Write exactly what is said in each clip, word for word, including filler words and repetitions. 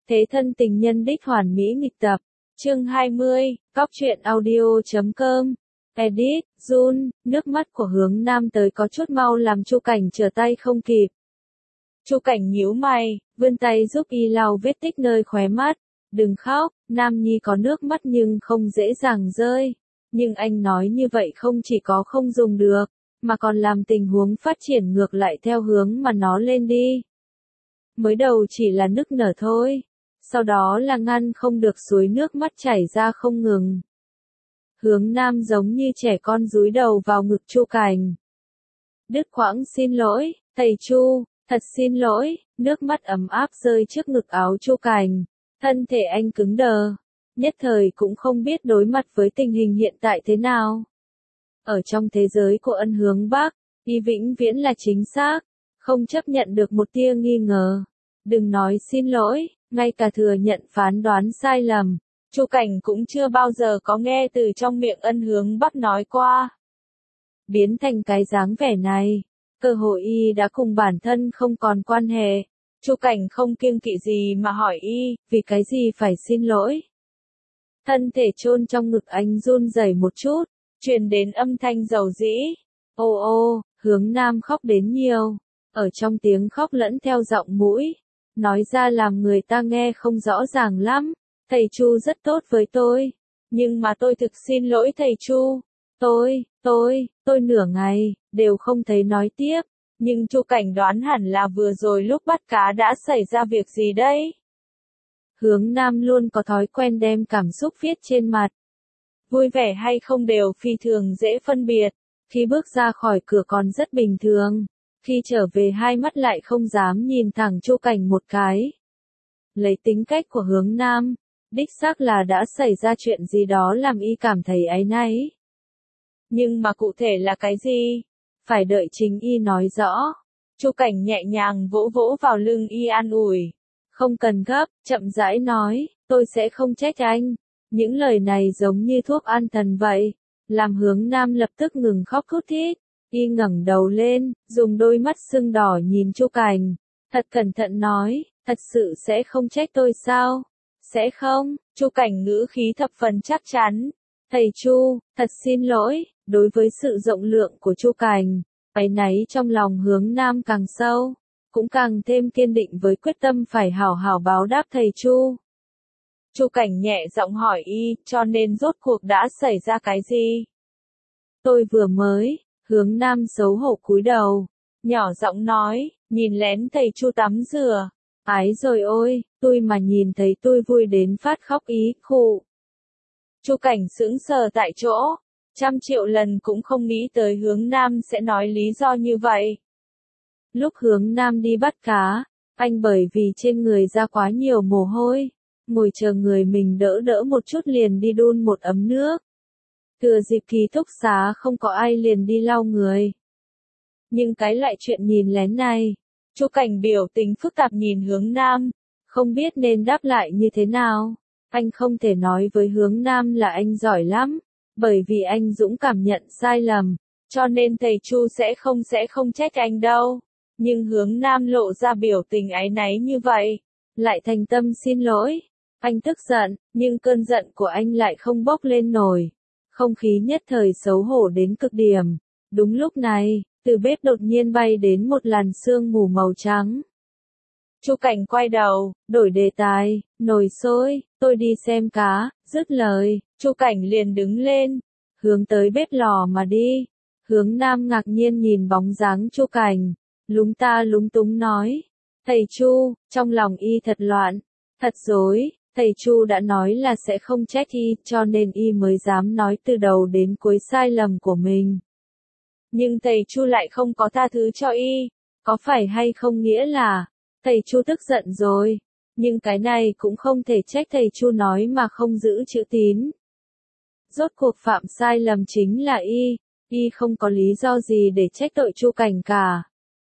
Thế thân tình nhân đích hoàn mỹ nghịch tập. Chương hai mươi, Cóc truyện audio chấm com. Edit, Jun, nước mắt của Hướng Nam tới có chút mau làm Chu Cảnh trở tay không kịp. Chu Cảnh nhíu mày, vươn tay giúp y lau vết tích nơi khóe mắt. Đừng khóc, Nam Nhi có nước mắt nhưng không dễ dàng rơi. Nhưng anh nói như vậy không chỉ có không dùng được, mà còn làm tình huống phát triển ngược lại theo hướng mà nó lên đi. Mới đầu chỉ là nức nở thôi, sau đó là ngăn không được suối nước mắt chảy ra không ngừng. Hướng Nam giống như trẻ con dúi đầu vào ngực Chu Cảnh. Đứt quãng xin lỗi, thầy Chu, thật xin lỗi, nước mắt ấm áp rơi trước ngực áo Chu Cảnh. Thân thể anh cứng đờ, nhất thời cũng không biết đối mặt với tình hình hiện tại thế nào. Ở trong thế giới của Ân Hướng Bắc, y vĩnh viễn là chính xác, không chấp nhận được một tia nghi ngờ. Đừng nói xin lỗi, ngay cả thừa nhận phán đoán sai lầm, Chu Cảnh cũng chưa bao giờ có nghe từ trong miệng Ân Hướng Bắc nói qua. Biến thành cái dáng vẻ này, cơ hội y đã cùng bản thân không còn quan hệ. Chu Cảnh không kiêng kỵ gì mà hỏi y, vì cái gì phải xin lỗi. Thân thể chôn trong ngực anh run rẩy một chút, truyền đến âm thanh dầu dĩ. Ô ô, Hướng Nam khóc đến nhiều, ở trong tiếng khóc lẫn theo giọng mũi, nói ra làm người ta nghe không rõ ràng lắm. Thầy Chu rất tốt với tôi, nhưng mà tôi thực xin lỗi thầy Chu. Tôi, tôi, tôi nửa ngày, đều không thấy nói tiếp. Nhưng Chu Cảnh đoán hẳn là vừa rồi lúc bắt cá đã xảy ra việc gì đấy. Hướng Nam luôn có thói quen đem cảm xúc viết trên mặt. Vui vẻ hay không đều phi thường dễ phân biệt. Khi bước ra khỏi cửa còn rất bình thường. Khi trở về hai mắt lại không dám nhìn thẳng Chu Cảnh một cái. Lấy tính cách của Hướng Nam, đích xác là đã xảy ra chuyện gì đó làm y cảm thấy áy náy. Nhưng mà cụ thể là cái gì? Phải đợi chính y nói rõ. Chu Cảnh nhẹ nhàng vỗ vỗ vào lưng y an ủi. Không cần gấp, chậm rãi nói, tôi sẽ không trách anh. Những lời này giống như thuốc an thần vậy. Làm Hướng Nam lập tức ngừng khóc thút thít. Y ngẩng đầu lên, dùng đôi mắt sưng đỏ nhìn Chu Cảnh. Thật cẩn thận nói, thật sự sẽ không trách tôi sao? Sẽ không, Chu Cảnh ngữ khí thập phần chắc chắn. Thầy Chu, thật xin lỗi. Đối với sự rộng lượng của Chu Cảnh, áy náy trong lòng Hướng Nam càng sâu, cũng càng thêm kiên định với quyết tâm phải hảo hảo báo đáp thầy Chu. Chu Cảnh nhẹ giọng hỏi y, cho nên rốt cuộc đã xảy ra cái gì? Tôi vừa mới, Hướng Nam xấu hổ cúi đầu, nhỏ giọng nói, nhìn lén thầy Chu tắm rửa. Ái rồi ôi, tôi mà nhìn thấy tôi vui đến phát khóc ý, khụ. Chu Cảnh sững sờ tại chỗ. Trăm triệu lần cũng không nghĩ tới Hướng Nam sẽ nói lý do như vậy. Lúc Hướng Nam đi bắt cá, anh bởi vì trên người ra quá nhiều mồ hôi, ngồi chờ người mình đỡ đỡ một chút liền đi đun một ấm nước. Thừa dịp ký túc xá không có ai liền đi lau người. Nhưng cái lại chuyện nhìn lén này, Chu Cảnh biểu tình phức tạp nhìn Hướng Nam, không biết nên đáp lại như thế nào. Anh không thể nói với Hướng Nam là anh giỏi lắm. Bởi vì anh dũng cảm nhận sai lầm, cho nên thầy Chu sẽ không sẽ không trách anh đâu. Nhưng Hướng Nam lộ ra biểu tình áy náy như vậy, lại thành tâm xin lỗi. Anh tức giận, nhưng cơn giận của anh lại không bốc lên nổi. Không khí nhất thời xấu hổ đến cực điểm. Đúng lúc này, từ bếp đột nhiên bay đến một làn sương mù màu trắng. Chu Cảnh quay đầu, đổi đề tài, nồi sôi, tôi đi xem cá, dứt lời, Chu Cảnh liền đứng lên, hướng tới bếp lò mà đi. Hướng Nam ngạc nhiên nhìn bóng dáng Chu Cảnh, lúng ta lúng túng nói, thầy Chu, trong lòng y thật loạn, thật dối, thầy Chu đã nói là sẽ không trách y, cho nên y mới dám nói từ đầu đến cuối sai lầm của mình. Nhưng thầy Chu lại không có tha thứ cho y, có phải hay không nghĩa là thầy Chu tức giận rồi, nhưng cái này cũng không thể trách thầy Chu nói mà không giữ chữ tín. Rốt cuộc phạm sai lầm chính là y, y không có lý do gì để trách tội Chu Cảnh cả.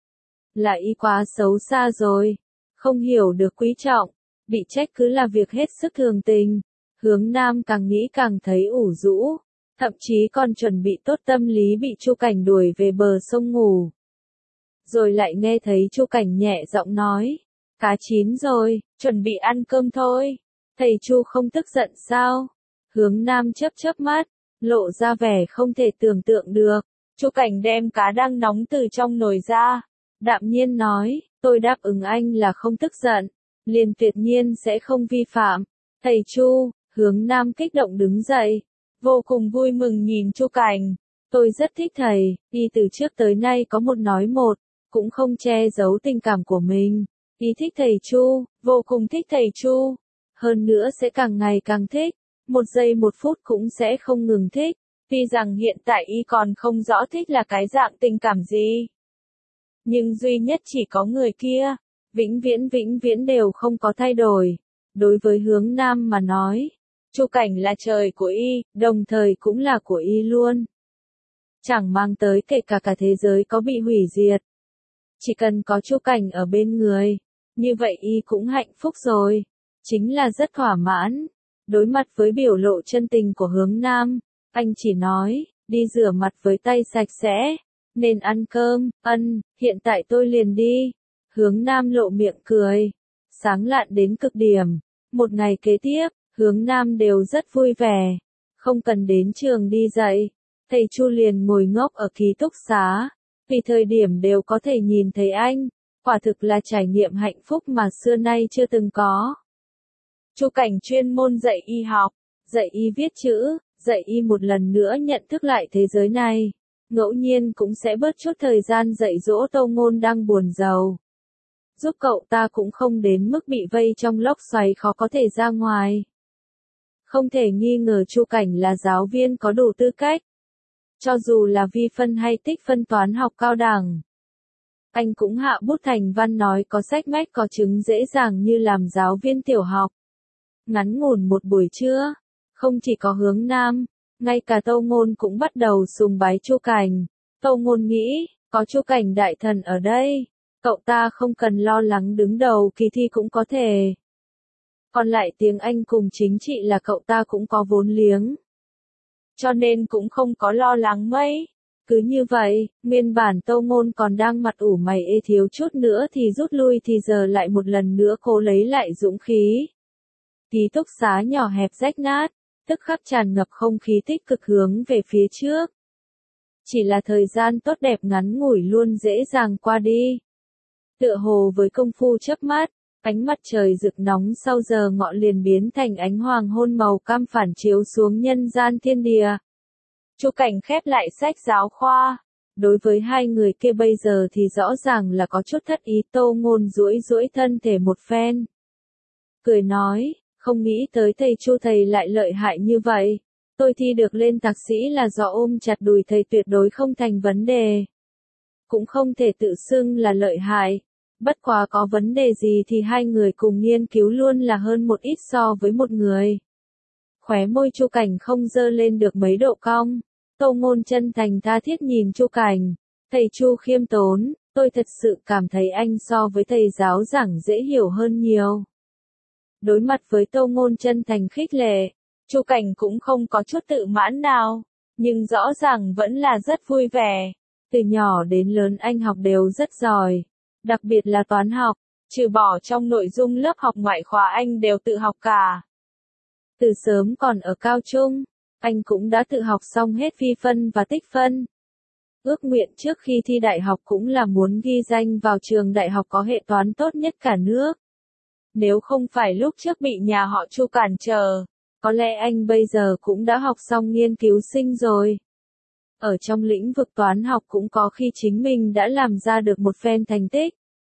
Là y quá xấu xa rồi, không hiểu được quý trọng, bị trách cứ là việc hết sức thường tình. Hướng Nam càng nghĩ càng thấy ủ rũ, thậm chí còn chuẩn bị tốt tâm lý bị Chu Cảnh đuổi về bờ sông ngủ. Rồi lại nghe thấy Chu Cảnh nhẹ giọng nói, cá chín rồi, chuẩn bị ăn cơm thôi. Thầy Chu không tức giận sao? Hướng Nam chớp chớp mắt, lộ ra vẻ không thể tưởng tượng được. Chu Cảnh đem cá đang nóng từ trong nồi ra, đạm nhiên nói, tôi đáp ứng anh là không tức giận, liền tuyệt nhiên sẽ không vi phạm. Thầy Chu, Hướng Nam kích động đứng dậy, vô cùng vui mừng nhìn Chu Cảnh. Tôi rất thích thầy, y từ trước tới nay có một nói một, cũng không che giấu tình cảm của mình. Y thích thầy Chu, vô cùng thích thầy Chu. Hơn nữa sẽ càng ngày càng thích, một giây một phút cũng sẽ không ngừng thích. Tuy rằng hiện tại y còn không rõ thích là cái dạng tình cảm gì. Nhưng duy nhất chỉ có người kia, vĩnh viễn vĩnh viễn đều không có thay đổi. Đối với Hướng Nam mà nói, Chu Cảnh là trời của y, đồng thời cũng là của y luôn. Chẳng mang tới kể cả cả thế giới có bị hủy diệt. Chỉ cần có Chu Cảnh ở bên người, như vậy y cũng hạnh phúc rồi. Chính là rất thỏa mãn. Đối mặt với biểu lộ chân tình của Hướng Nam, anh chỉ nói, đi rửa mặt với tay sạch sẽ, nên ăn cơm, ân, hiện tại tôi liền đi. Hướng Nam lộ miệng cười, sáng lạn đến cực điểm. Một ngày kế tiếp, Hướng Nam đều rất vui vẻ, không cần đến trường đi dạy. Thầy Chu liền ngồi ngốc ở ký túc xá, vì thời điểm đều có thể nhìn thấy anh, quả thực là trải nghiệm hạnh phúc mà xưa nay chưa từng có. Chu Cảnh chuyên môn dạy y học, dạy y viết chữ, dạy y một lần nữa nhận thức lại thế giới này. Ngẫu nhiên cũng sẽ bớt chút thời gian dạy dỗ Tâu Ngôn đang buồn rầu. Giúp cậu ta cũng không đến mức bị vây trong lốc xoáy khó có thể ra ngoài. Không thể nghi ngờ Chu Cảnh là giáo viên có đủ tư cách. Cho dù là vi phân hay tích phân toán học cao đẳng. Anh cũng hạ bút thành văn nói có sách mách có chứng dễ dàng như làm giáo viên tiểu học. Ngắn ngủn một buổi trưa, không chỉ có Hướng Nam, ngay cả Tâu Ngôn cũng bắt đầu sùng bái Chu Cảnh. Tâu Ngôn nghĩ, có Chu Cảnh đại thần ở đây, cậu ta không cần lo lắng đứng đầu kỳ thi cũng có thể. Còn lại tiếng Anh cùng chính trị là cậu ta cũng có vốn liếng. Cho nên cũng không có lo lắng mấy. Cứ như vậy, nguyên bản Tâu Ngôn còn đang mặt ủ mày ê thiếu chút nữa thì rút lui thì giờ lại một lần nữa cố lấy lại dũng khí. Ký túc xá nhỏ hẹp rách nát, tức khắc tràn ngập không khí tích cực hướng về phía trước. Chỉ là thời gian tốt đẹp ngắn ngủi luôn dễ dàng qua đi. Tựa hồ với công phu chớp mắt, ánh mặt trời rực nóng sau giờ ngọ liền biến thành ánh hoàng hôn màu cam phản chiếu xuống nhân gian thiên địa. Chu Cảnh khép lại sách giáo khoa. Đối với hai người kia bây giờ thì rõ ràng là có chút thất ý. Tâu Ngôn duỗi duỗi thân thể một phen. Cười nói, không nghĩ tới thầy Chu thầy lại lợi hại như vậy. Tôi thi được lên thạc sĩ là do ôm chặt đùi thầy tuyệt đối không thành vấn đề. Cũng không thể tự xưng là lợi hại. Bất quá có vấn đề gì thì hai người cùng nghiên cứu luôn là hơn một ít so với một người. Khóe môi Chu Cảnh không dơ lên được mấy độ cong. Tâu Ngôn chân thành tha thiết nhìn Chu Cảnh. Thầy Chu khiêm tốn, tôi thật sự cảm thấy anh so với thầy giáo giảng dễ hiểu hơn nhiều. Đối mặt với Tâu Ngôn chân thành khích lệ, Chu Cảnh cũng không có chút tự mãn nào, nhưng rõ ràng vẫn là rất vui vẻ. Từ nhỏ đến lớn anh học đều rất giỏi, đặc biệt là toán học, trừ bỏ trong nội dung lớp học ngoại khóa anh đều tự học cả. Từ sớm còn ở cao trung, anh cũng đã tự học xong hết vi phân và tích phân. Ước nguyện trước khi thi đại học cũng là muốn ghi danh vào trường đại học có hệ toán tốt nhất cả nước. Nếu không phải lúc trước bị nhà họ Chu cản trở, có lẽ anh bây giờ cũng đã học xong nghiên cứu sinh rồi. Ở trong lĩnh vực toán học cũng có khi chính mình đã làm ra được một phen thành tích.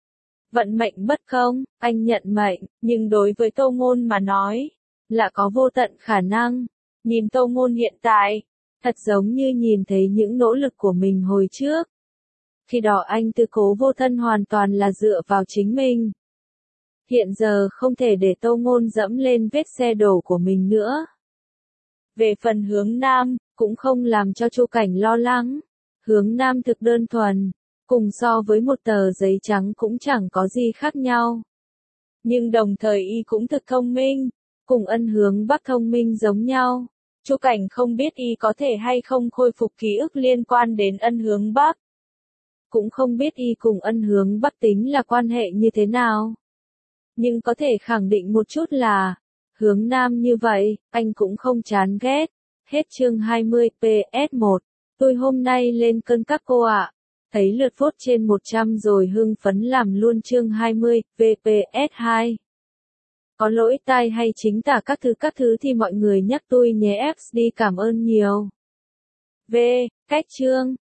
Vận mệnh bất công, anh nhận mệnh, nhưng đối với Tâu Ngôn mà nói, là có vô tận khả năng. Nhìn Tâu Ngôn hiện tại, thật giống như nhìn thấy những nỗ lực của mình hồi trước. Khi đó anh tư cố vô thân hoàn toàn là dựa vào chính mình. Hiện giờ không thể để Tâu Ngôn dẫm lên vết xe đổ của mình nữa. Về phần Hướng Nam, cũng không làm cho Chu Cảnh lo lắng. Hướng Nam thực đơn thuần, cùng so với một tờ giấy trắng cũng chẳng có gì khác nhau. Nhưng đồng thời y cũng thực thông minh, cùng Ân Hướng Bắc thông minh giống nhau. Chu Cảnh không biết y có thể hay không khôi phục ký ức liên quan đến Ân Hướng Bắc. Cũng không biết y cùng Ân Hướng Bắc tính là quan hệ như thế nào. Nhưng có thể khẳng định một chút là, hướng nam như vậy, anh cũng không chán ghét. Hết chương hai mươi P S một. Tôi hôm nay lên cân các cô ạ. Thấy lượt vote trên một trăm rồi hưng phấn làm luôn chương hai mươi, V P S hai. Có lỗi tai hay chính tả các thứ các thứ thì mọi người nhắc tôi nhé ép đi cảm ơn nhiều. V. Cách chương.